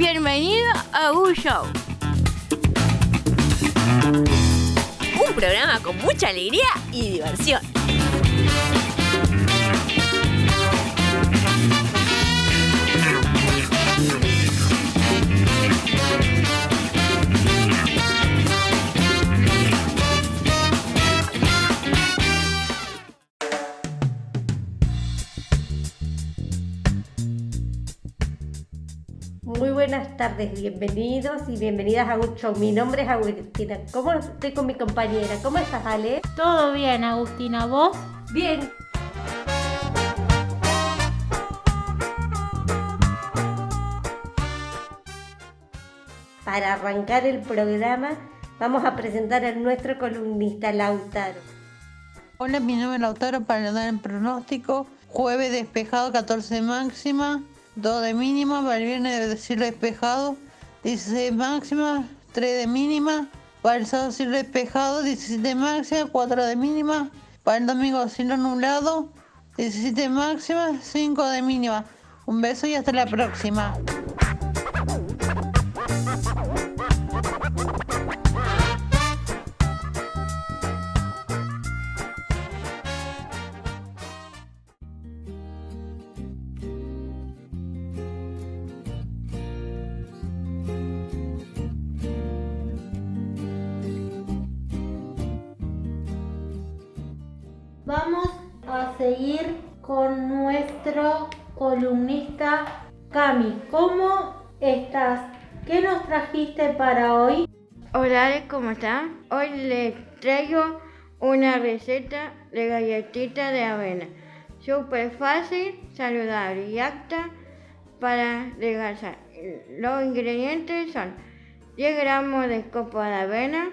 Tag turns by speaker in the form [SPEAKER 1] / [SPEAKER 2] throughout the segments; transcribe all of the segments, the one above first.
[SPEAKER 1] Bienvenido a Un Show. Un programa con mucha alegría y diversión.
[SPEAKER 2] Muy buenas tardes, bienvenidos y bienvenidas a Un Show. Mi nombre es Agustina. ¿Cómo estoy con mi compañera? ¿Cómo estás, Ale?
[SPEAKER 3] Todo bien, Agustina, ¿vos?
[SPEAKER 2] Bien. Para arrancar el programa, vamos a presentar a nuestro columnista, Lautaro.
[SPEAKER 4] Hola, mi nombre es Lautaro para dar el pronóstico. Jueves despejado, 14 de máxima, 2 de mínima. Para el viernes debe cielo despejado, 16 de máxima, 3 de mínima. Para el sábado cielo despejado, 17 de máxima, 4 de mínima. Para el domingo cielo nublado, 17 de máxima, 5 de mínima. Un beso y hasta la próxima.
[SPEAKER 3] Vamos a seguir con nuestro columnista Cami. ¿Cómo estás? ¿Qué nos trajiste para hoy?
[SPEAKER 5] Hola, ¿cómo están? Hoy les traigo una receta de galletita de avena. Súper fácil, saludable y apta para adelgazar. Los ingredientes son 10 gramos de coco de avena,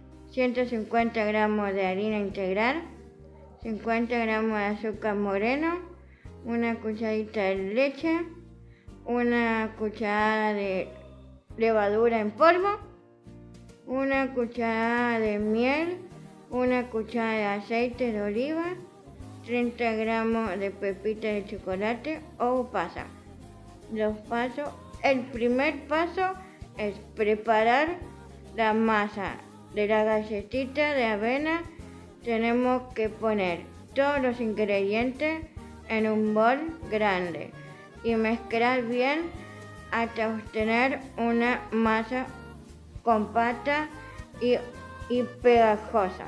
[SPEAKER 5] 150 gramos de harina integral, 50 gramos de azúcar moreno, una cucharadita de leche, una cucharada de levadura en polvo, una cucharada de miel, una cucharada de aceite de oliva, 30 gramos de pepita de chocolate o pasa. Los pasos. El primer paso es preparar la masa de la galletita de avena. Tenemos que poner todos los ingredientes en un bol grande y mezclar bien hasta obtener una masa compacta y pegajosa.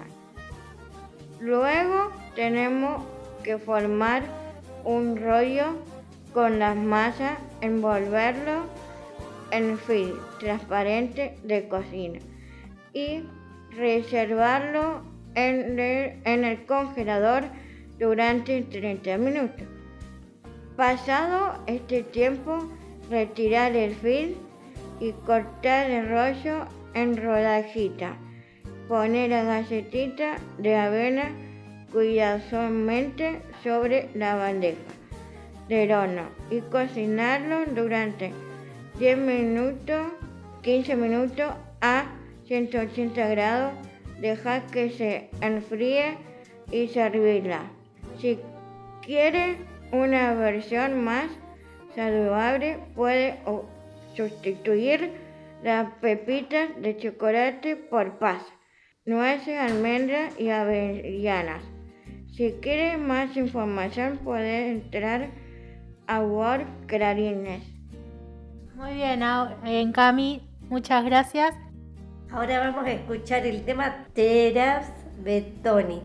[SPEAKER 5] Luego tenemos que formar un rollo con las masas, envolverlo en film transparente de cocina y reservarlo en el congelador durante 30 minutos. Pasado este tiempo, retirar el film y cortar el rollo en rodajitas. Poner la galletita de avena cuidadosamente sobre la bandeja del horno y cocinarlo durante 15 minutos a 180 grados. Dejar que se enfríe y servirla. Si quiere una versión más saludable, puede sustituir las pepitas de chocolate por pasas, nueces, almendras y avellanas. Si quiere más información, puede entrar a Word Clarines.
[SPEAKER 3] Muy bien, Cami, muchas gracias.
[SPEAKER 2] Ahora vamos a escuchar el tema Teras de Tony.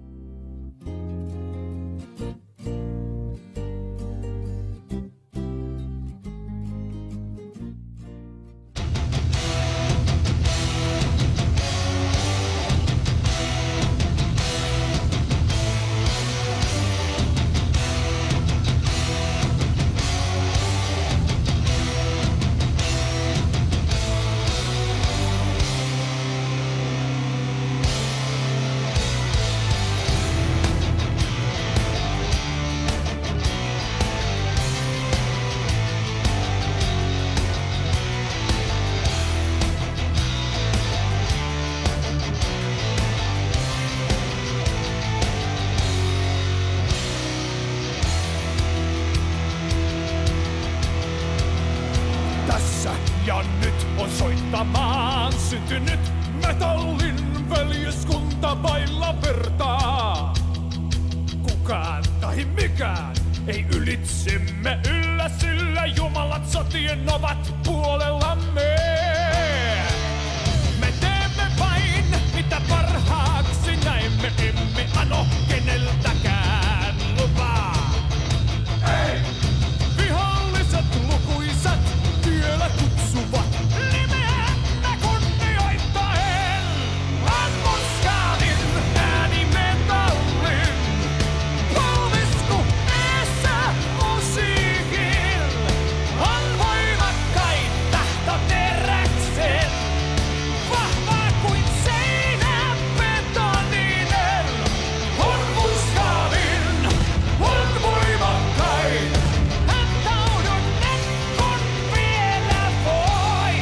[SPEAKER 6] aika nyt on soittamaan syntynyt metallin veljeskunta vailla vertaa. Kukaan tai mikään ei ylitsemme yllä, sillä jumalat sotien ovat puolellamme. Me teemme vain mitä parhaaksi näemme, emme ano keneltäkään lupaa. Ei! Viholliset lukuisat vielä kutsuvat nimeämme kunnioittaen. Ammuskaalin äänimetallin, polvisku eessä musiikin. On voimakkain tahtoteräksen, vahvaa kuin seinä betoninen. Ammuskaalin on voimakkain. Antaudun nyt kun vielä voi.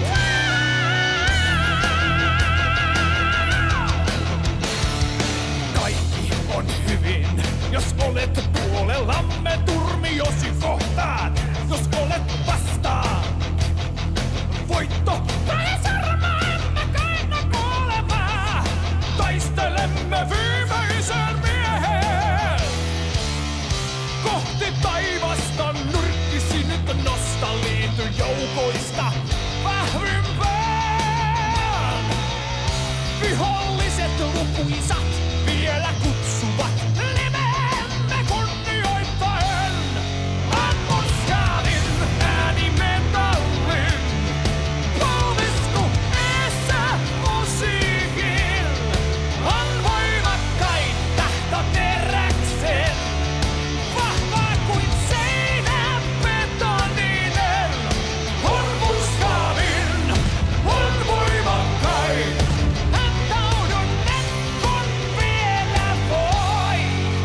[SPEAKER 6] Kaikki on hyvin, jos olet puolellamme, turmiosi kohtaat, jos olet vastaan. Voitto tai sarma, emme kaina kuolemaa, taistelemme viimeisen miehen. Kohti taivasta nyrkkisi nyt nosta, liity joukoista vahvimpaan. Viholliset lukuisat vielä kutsuvat nimeämme kunnioittaen. Ammuskaalin äänimetallin, polvisku eessä musiikin. On voimakkain tahtoteräksen, vahvaa kuin seinä betoninen. Ammuskaalin on voimakkain. Antaudun nyt kun vielä voi.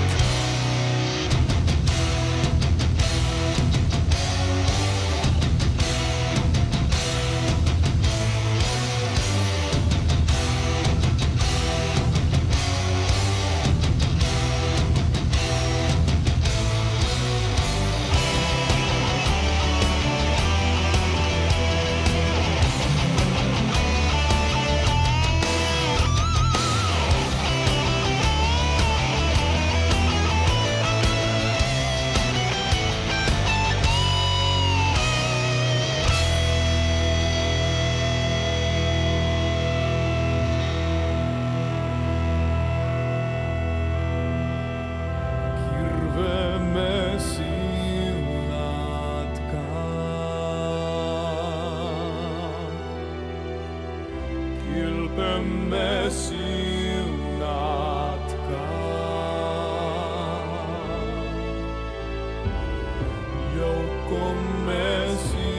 [SPEAKER 6] Kirveemme siunatkaa. Kilpemme siunatkaa. Joukkomme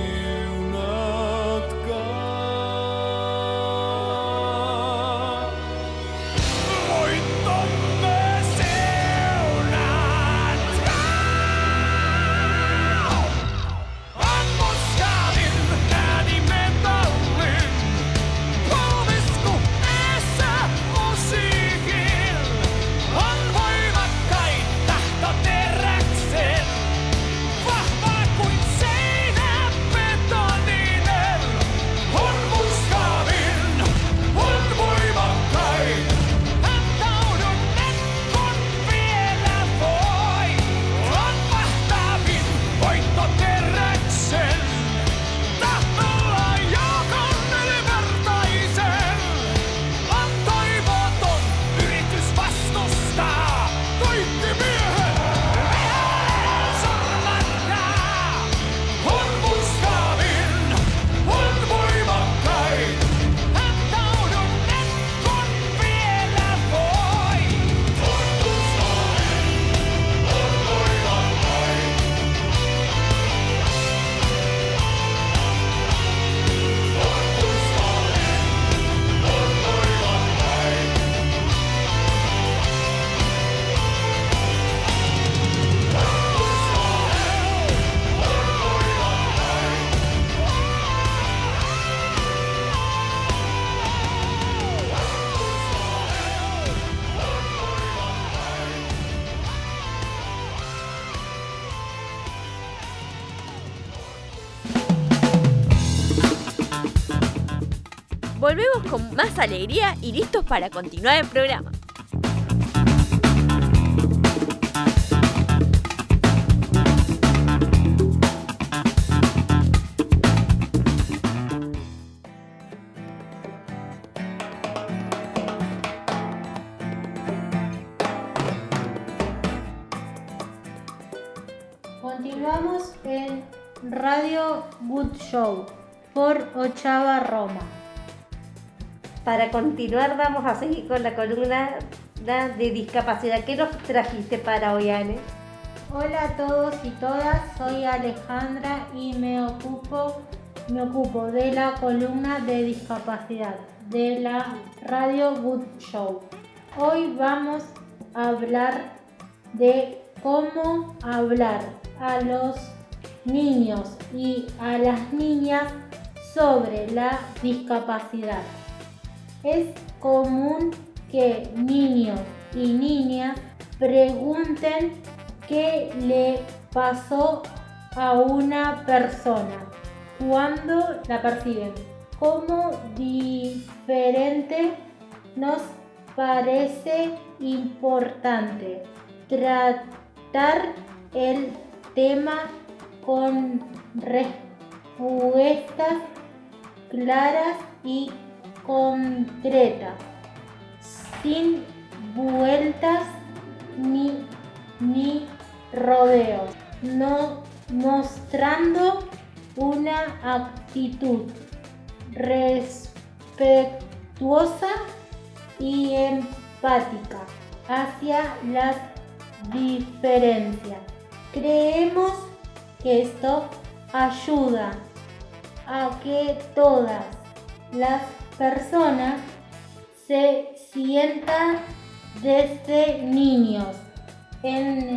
[SPEAKER 6] siunatkaa. Voittomme siunatkaa. Ammuskaalin äänimetallin, polvisku eessä musiikin. On voimakkain tahtoteräksen, vahvaa kuin seinä
[SPEAKER 1] Volvemos con más alegría y listos para continuar el programa.
[SPEAKER 3] Continuamos en Radio Good Show por Ochava Roma.
[SPEAKER 2] Para continuar vamos a seguir con la columna de discapacidad. ¿Qué nos trajiste para hoy, Ane?
[SPEAKER 3] Hola a todos y todas, soy Alejandra y me ocupo de la columna de discapacidad de la Radio Good Show. Hoy vamos a hablar de cómo hablar a los niños y a las niñas sobre la discapacidad. Es común que niños y niñas pregunten qué le pasó a una persona cuando la perciben. Como diferente, nos parece importante tratar el tema con respuestas claras y concretas, sin vueltas ni rodeos, no mostrando una actitud respetuosa y empática hacia las diferencias. Creemos que esto ayuda a que todas las personas se sientan desde niños en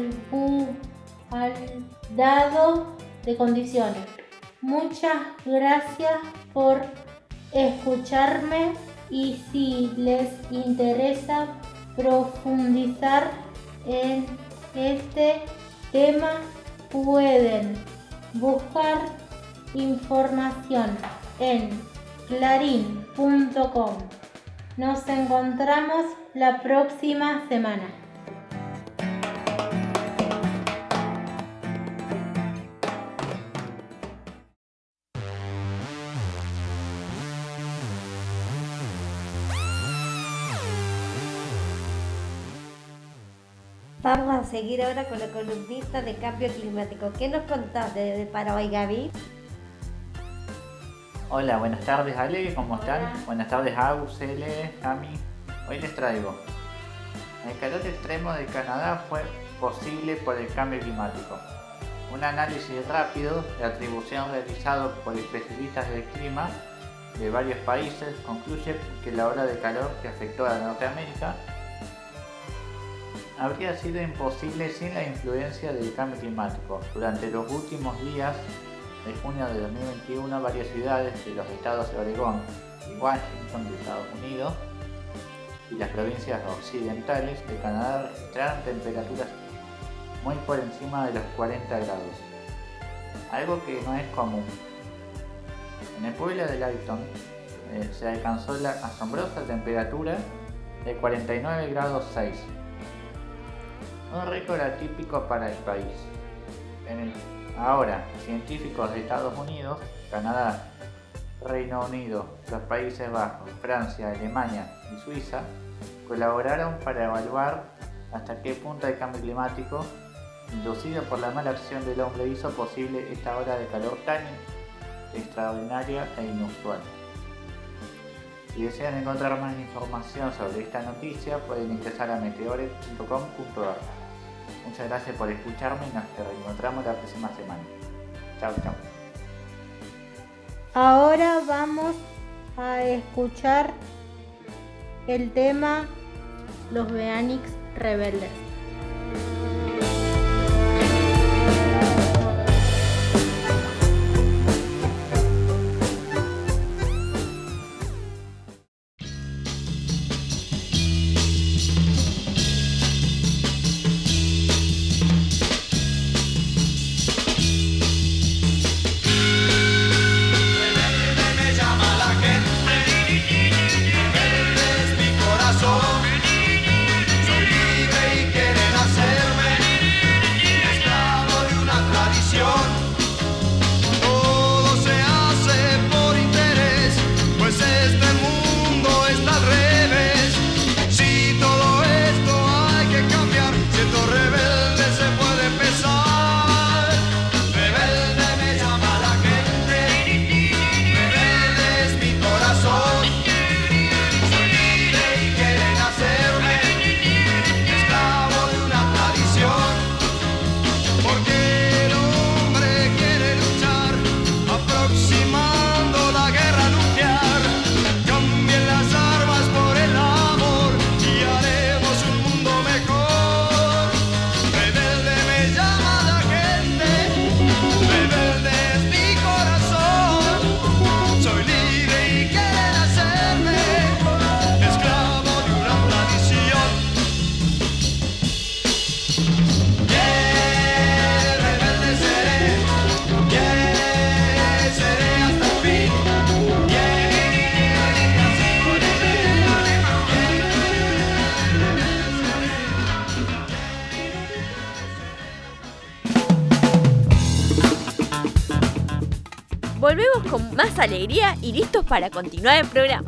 [SPEAKER 3] dado de condiciones. Muchas gracias por escucharme y si les interesa profundizar en este tema pueden buscar información en clarin.com. Nos encontramos la próxima semana.
[SPEAKER 2] Vamos a seguir ahora con la columnista de cambio climático. ¿Qué nos contás para hoy, Gaby?
[SPEAKER 7] Hola, buenas tardes Ale, ¿cómo están? Buenas tardes Agus, Cele, Cami. Hoy les traigo: el calor extremo de Canadá fue posible por el cambio climático. Un análisis rápido de atribución realizado por especialistas del clima de varios países concluye que la ola de calor que afectó a Norteamérica habría sido imposible sin la influencia del cambio climático. Durante los últimos días de junio de 2021, varias ciudades de los estados de Oregón y Washington de Estados Unidos y las provincias occidentales de Canadá registraron temperaturas muy por encima de los 40 grados, algo que no es común. En el pueblo de Layton se alcanzó la asombrosa temperatura de 49 grados 6, un récord atípico para el país. Ahora, científicos de Estados Unidos, Canadá, Reino Unido, los Países Bajos, Francia, Alemania y Suiza colaboraron para evaluar hasta qué punto el cambio climático, inducido por la mala acción del hombre, hizo posible esta ola de calor tan extraordinaria e inusual. Si desean encontrar más información sobre esta noticia, pueden ingresar a meteore.com.ar. Muchas gracias por escucharme y nos reencontramos la próxima semana. Chao, chao.
[SPEAKER 3] Ahora vamos a escuchar el tema Los Beatniks Rebeldes.
[SPEAKER 6] Me llama la gente porque el hombre quiere luchar, aproximando la guerra nuclear. Cambien las armas por el amor y haremos un mundo mejor. Rebelde me llama la gente, rebelde es mi corazón. Soy libre y quieren hacerme esclavo de una tradición. Rebelde seré, seré hasta el fin.
[SPEAKER 1] Volvemos con más alegría y listos para continuar el programa.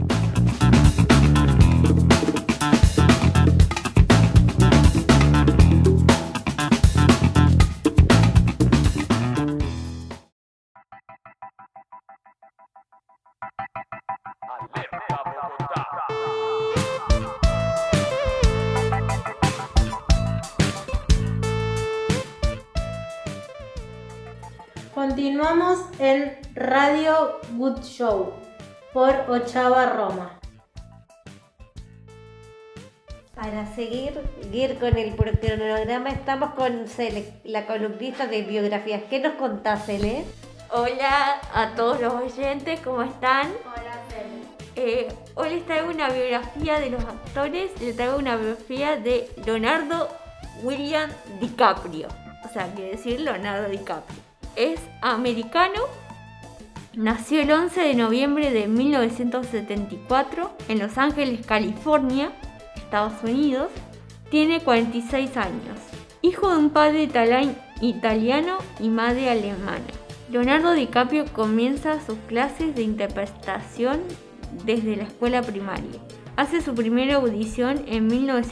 [SPEAKER 3] Continuamos en Radio Good Show por Ochava Roma.
[SPEAKER 2] Para seguir con el cronograma, estamos con la columnista de biografías. ¿Qué nos contás, Cele?
[SPEAKER 1] Hola a todos los oyentes, ¿cómo están?
[SPEAKER 3] Hola, Cele.
[SPEAKER 1] Hoy les traigo una biografía de los actores, les traigo una biografía de Leonardo William DiCaprio. O sea, quiere decir Leonardo DiCaprio. Es americano, nació el 11 de noviembre de 1974 en Los Ángeles, California, Estados Unidos. Tiene 46 años. Hijo de un padre italiano y madre alemana. Leonardo DiCaprio comienza sus clases de interpretación desde la escuela primaria. Hace su primera audición en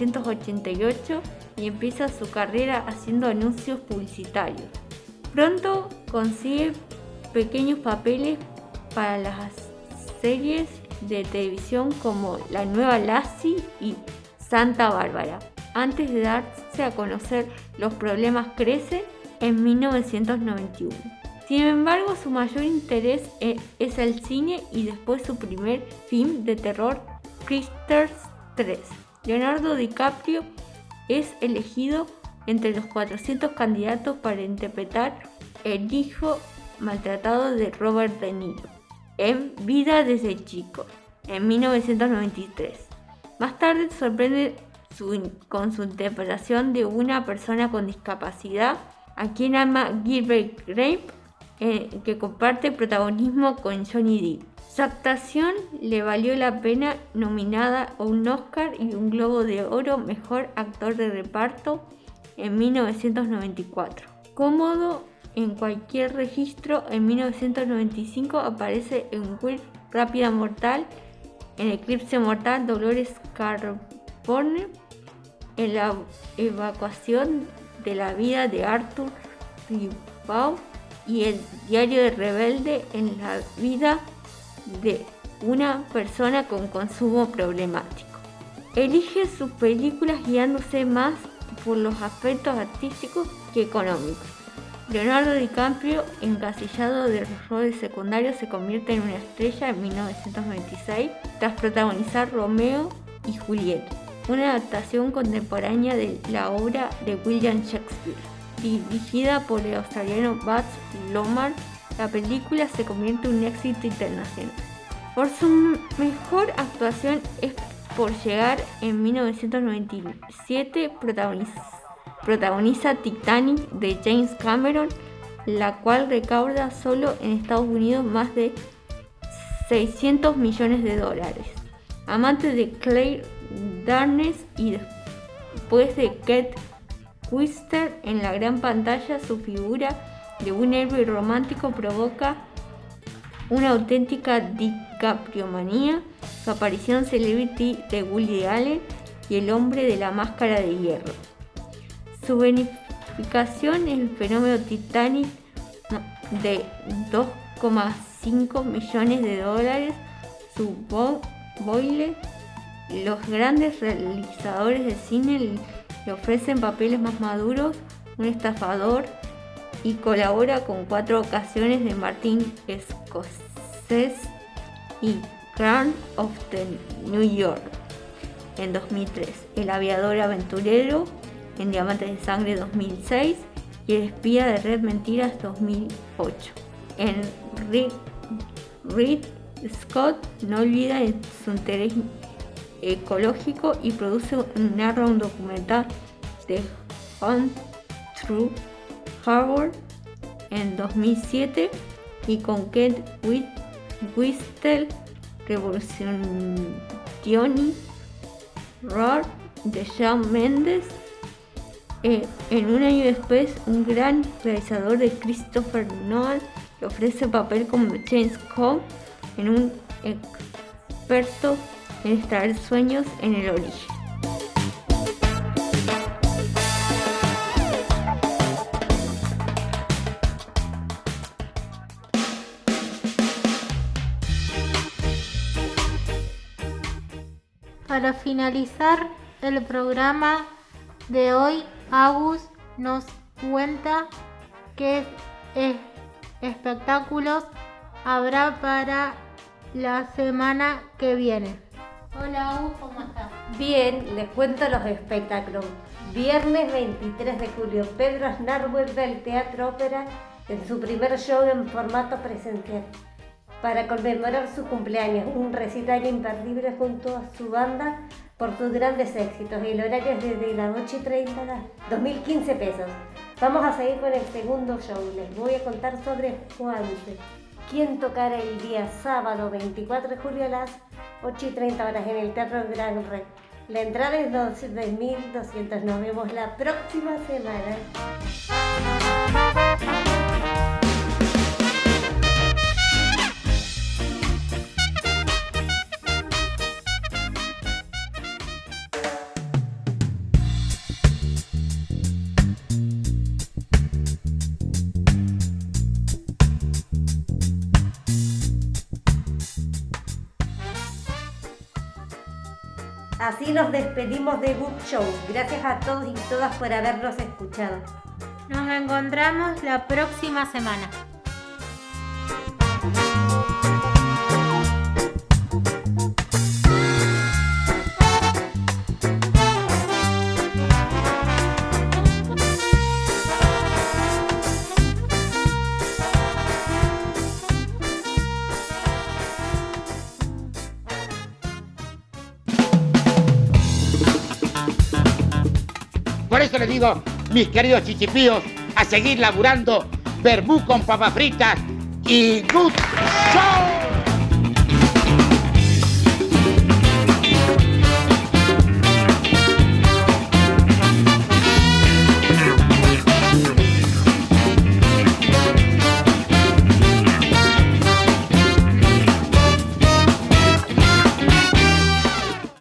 [SPEAKER 1] 1988 y empieza su carrera haciendo anuncios publicitarios. Pronto consigue pequeños papeles para las series de televisión como La Nueva Lassie y Santa Bárbara. Antes de darse a conocer, Los problemas crecen en 1991. Sin embargo, su mayor interés es el cine y después su primer film de terror, Critters 3. Leonardo DiCaprio es elegido entre los 400 candidatos para interpretar el hijo maltratado de Robert De Niro en Vida desde chico, en 1993. Más tarde sorprende con su interpretación de una persona con discapacidad, a quien ama Gilbert Grape, que comparte protagonismo con Johnny Depp. Su actuación le valió la pena nominada a un Oscar y un Globo de Oro Mejor Actor de Reparto en 1994. Cómodo en cualquier registro, en 1995 aparece en Will Rápida Mortal, en Eclipse Mortal, Dolores Claiborne, en la evacuación de la vida de Arthur Rimbaud y el diario de Rebelde, en la vida de una persona con consumo problemático. Elige sus películas guiándose más por los aspectos artísticos que económicos. Leonardo DiCaprio, encasillado de los roles secundarios, se convierte en una estrella en 1996 tras protagonizar Romeo y Julieta, una adaptación contemporánea de la obra de William Shakespeare. Dirigida por el australiano Baz Luhrmann, la película se convierte en un éxito internacional. Por su mejor actuación es por llegar en 1997 protagoniza Titanic de James Cameron, la cual recauda solo en Estados Unidos más de $600 millones. Amante de Claire Danes y después de Kate Winslet en la gran pantalla, su figura de un héroe romántico provoca una auténtica DiCapriomanía. Su aparición Celebrity de Woody Allen y El hombre de la máscara de hierro. Su beneficación en el fenómeno Titanic de $2,5 millones. Su Boyle. Los grandes realizadores de cine le ofrecen papeles más maduros un estafador y colabora con 4 ocasiones de Martin Scorsese y Crown of the New York en 2003, El aviador aventurero en Diamantes de Sangre 2006 y El espía de Red Mentiras 2008. En Reed Scott no olvida su interés ecológico y narra un documental de Hunt Through Harvard en 2007 y con Kate Winslet Revolutionary Road de Shawn Mendes. En un año después, un gran realizador de Christopher Nolan le ofrece el papel como James Cobb en un experto en extraer sueños en el origen.
[SPEAKER 3] Para finalizar el programa de hoy, Agus nos cuenta qué espectáculos habrá para la semana que viene. Hola Agus, ¿cómo estás?
[SPEAKER 2] Bien, les cuento los espectáculos. Viernes 23 de julio, Pedro Aznar vuelve al Teatro Ópera en su primer show en formato presencial. Para conmemorar su cumpleaños, un recital imperdible junto a su banda por sus grandes éxitos. El horario es desde las 8:30 a 2.015 pesos. Vamos a seguir con el segundo show. Les voy a contar sobre Juanse, quien tocará el día sábado 24 de julio a las 8:30 horas en el Teatro Gran Rex. La entrada es 2.200. Nos vemos la próxima semana. Así nos despedimos de Good Show. Gracias a todos y todas por habernos escuchado.
[SPEAKER 3] Nos encontramos la próxima semana.
[SPEAKER 8] Por eso les digo, mis queridos chichipíos, a seguir laburando, vermú con papas fritas y Good Show.